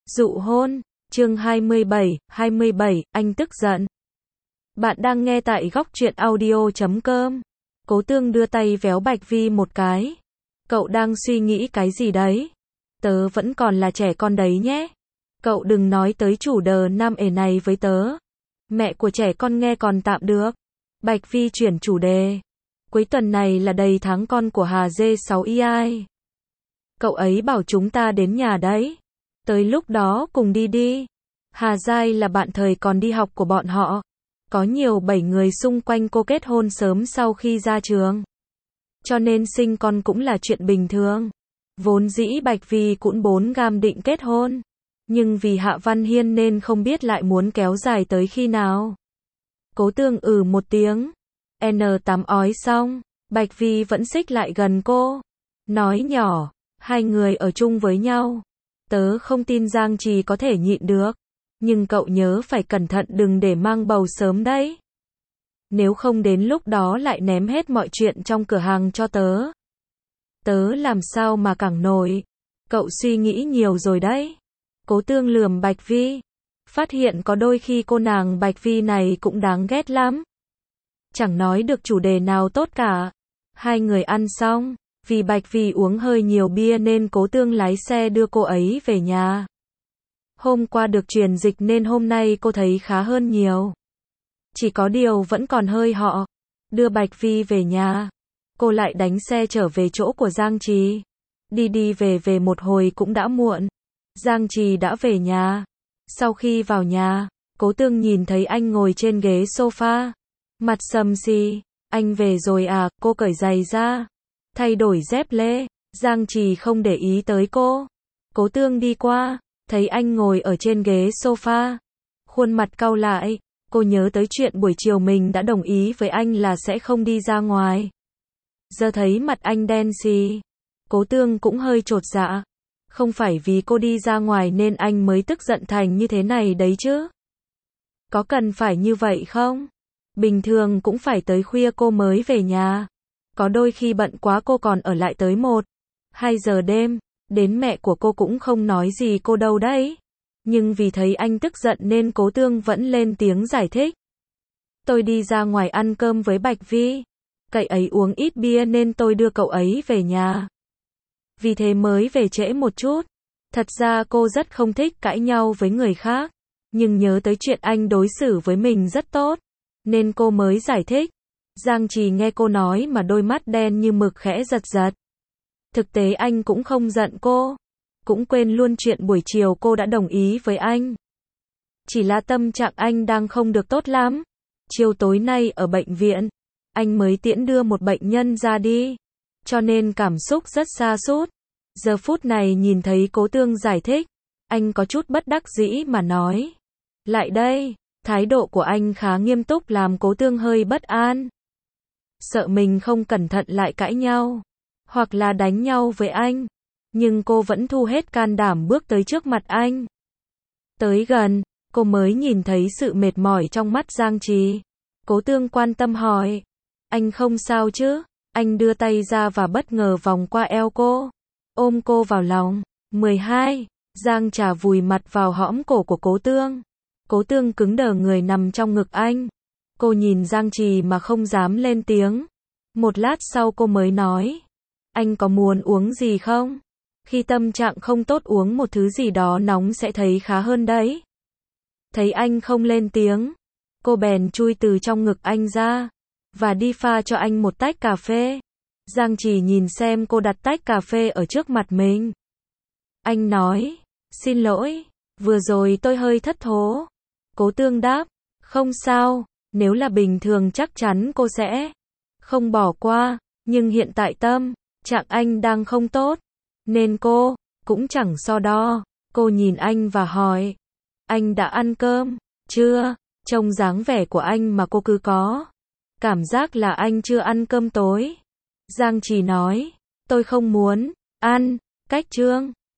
Dụ hôn, chương 27, anh tức giận. Bạn đang nghe tại góc truyện audio.com. Cố Tương đưa tay véo Bạch Vi một cái. Cậu đang suy nghĩ cái gì đấy? Tớ vẫn còn là trẻ con đấy nhé. Cậu đừng nói tới chủ đờ nam ể này với tớ. Mẹ của trẻ con nghe còn tạm được. Bạch Vi chuyển chủ đề. Cuối tuần này là đầy tháng con của Hà G6EI. Cậu ấy bảo chúng ta đến nhà đấy. Tới lúc đó cùng đi đi. Hà Giai là bạn thời còn đi học của bọn họ. Có nhiều 7 người xung quanh cô kết hôn sớm sau khi ra trường. Cho nên sinh con cũng là chuyện bình thường. Vốn dĩ Bạch Vi cũng 4 gam định kết hôn. Nhưng vì Hạ Văn Hiên nên không biết lại muốn kéo dài tới khi nào. Cố Tương một tiếng. N8 ói xong. Bạch Vi vẫn xích lại gần cô. Nói nhỏ, hai người ở chung với nhau. Tớ không tin Giang Trì có thể nhịn được. Nhưng cậu nhớ phải cẩn thận đừng để mang bầu sớm đấy. Nếu không đến lúc đó lại ném hết mọi chuyện trong cửa hàng cho tớ. Tớ làm sao mà cẳng nổi. Cậu suy nghĩ nhiều rồi đấy. Cố Tương lườm Bạch Vi. Phát hiện có đôi khi cô nàng Bạch Vi này cũng đáng ghét lắm. Chẳng nói được chủ đề nào tốt cả. Hai người ăn xong. Vì Bạch Vi uống hơi nhiều bia nên Cố Tương lái xe đưa cô ấy về nhà. Hôm qua được truyền dịch nên hôm nay cô thấy khá hơn nhiều. Chỉ có điều vẫn còn hơi họ. Đưa Bạch Vi về nhà. Cô lại đánh xe trở về chỗ của Giang Trì. Đi về một hồi cũng đã muộn. Giang Trì đã về nhà. Sau khi vào nhà, Cố Tương nhìn thấy anh ngồi trên ghế sofa. Mặt sầm xì. Anh về rồi à? Cô cởi giày ra. Thay đổi dép lê. Giang Trì không để ý tới cô. Cố Tương đi qua. Thấy anh ngồi ở trên ghế sofa. Khuôn mặt cau lại. Cô nhớ tới chuyện buổi chiều mình đã đồng ý với anh là sẽ không đi ra ngoài. Giờ thấy mặt anh đen xì. Cố Tương cũng hơi chột dạ. Không phải vì cô đi ra ngoài nên anh mới tức giận thành như thế này đấy chứ. Có cần phải như vậy không? Bình thường cũng phải tới khuya cô mới về nhà. Có đôi khi bận quá cô còn ở lại tới 1, 2 giờ đêm. Đến mẹ của cô cũng không nói gì cô đâu đấy. Nhưng vì thấy anh tức giận nên Cố Tương vẫn lên tiếng giải thích. Tôi đi ra ngoài ăn cơm với Bạch Vi. Cậu ấy uống ít bia nên tôi đưa cậu ấy về nhà. Vì thế mới về trễ một chút. Thật ra cô rất không thích cãi nhau với người khác. Nhưng nhớ tới chuyện anh đối xử với mình rất tốt. Nên cô mới giải thích. Giang Trì nghe cô nói mà đôi mắt đen như mực khẽ giật giật. Thực tế anh cũng không giận cô. Cũng quên luôn chuyện buổi chiều cô đã đồng ý với anh. Chỉ là tâm trạng anh đang không được tốt lắm. Chiều tối nay ở bệnh viện, anh mới tiễn đưa một bệnh nhân ra đi. Cho nên cảm xúc rất sa sút. Giờ phút này nhìn thấy Cố Tương giải thích. Anh có chút bất đắc dĩ mà nói. Lại đây, thái độ của anh khá nghiêm túc làm Cố Tương hơi bất an. Sợ mình không cẩn thận lại cãi nhau. Hoặc là đánh nhau với anh. Nhưng cô vẫn thu hết can đảm bước tới trước mặt anh. Tới gần, cô mới nhìn thấy sự mệt mỏi trong mắt Giang Trì. Cố Tương quan tâm hỏi. Anh không sao chứ? Anh đưa tay ra và bất ngờ vòng qua eo cô. Ôm cô vào lòng. 12. Giang Trà vùi mặt vào hõm cổ của Cố Tương. Cố Tương cứng đờ người nằm trong ngực anh. Cô nhìn Giang Trì mà không dám lên tiếng. Một lát sau cô mới nói. Anh có muốn uống gì không? Khi tâm trạng không tốt uống một thứ gì đó nóng sẽ thấy khá hơn đấy. Thấy anh không lên tiếng. Cô bèn chui từ trong ngực anh ra. Và đi pha cho anh một tách cà phê. Giang Trì nhìn xem cô đặt tách cà phê ở trước mặt mình. Anh nói. Xin lỗi. Vừa rồi tôi hơi thất thố. Cố Tương đáp. Không sao. Nếu là bình thường chắc chắn cô sẽ không bỏ qua. Nhưng hiện tại tâm trạng anh đang không tốt. Nên cô cũng chẳng so đo. Cô nhìn anh và hỏi. Anh đã ăn cơm chưa? Trông dáng vẻ của anh mà cô cứ có cảm giác là anh chưa ăn cơm tối. Giang Trì nói. Tôi không muốn ăn. Cách chương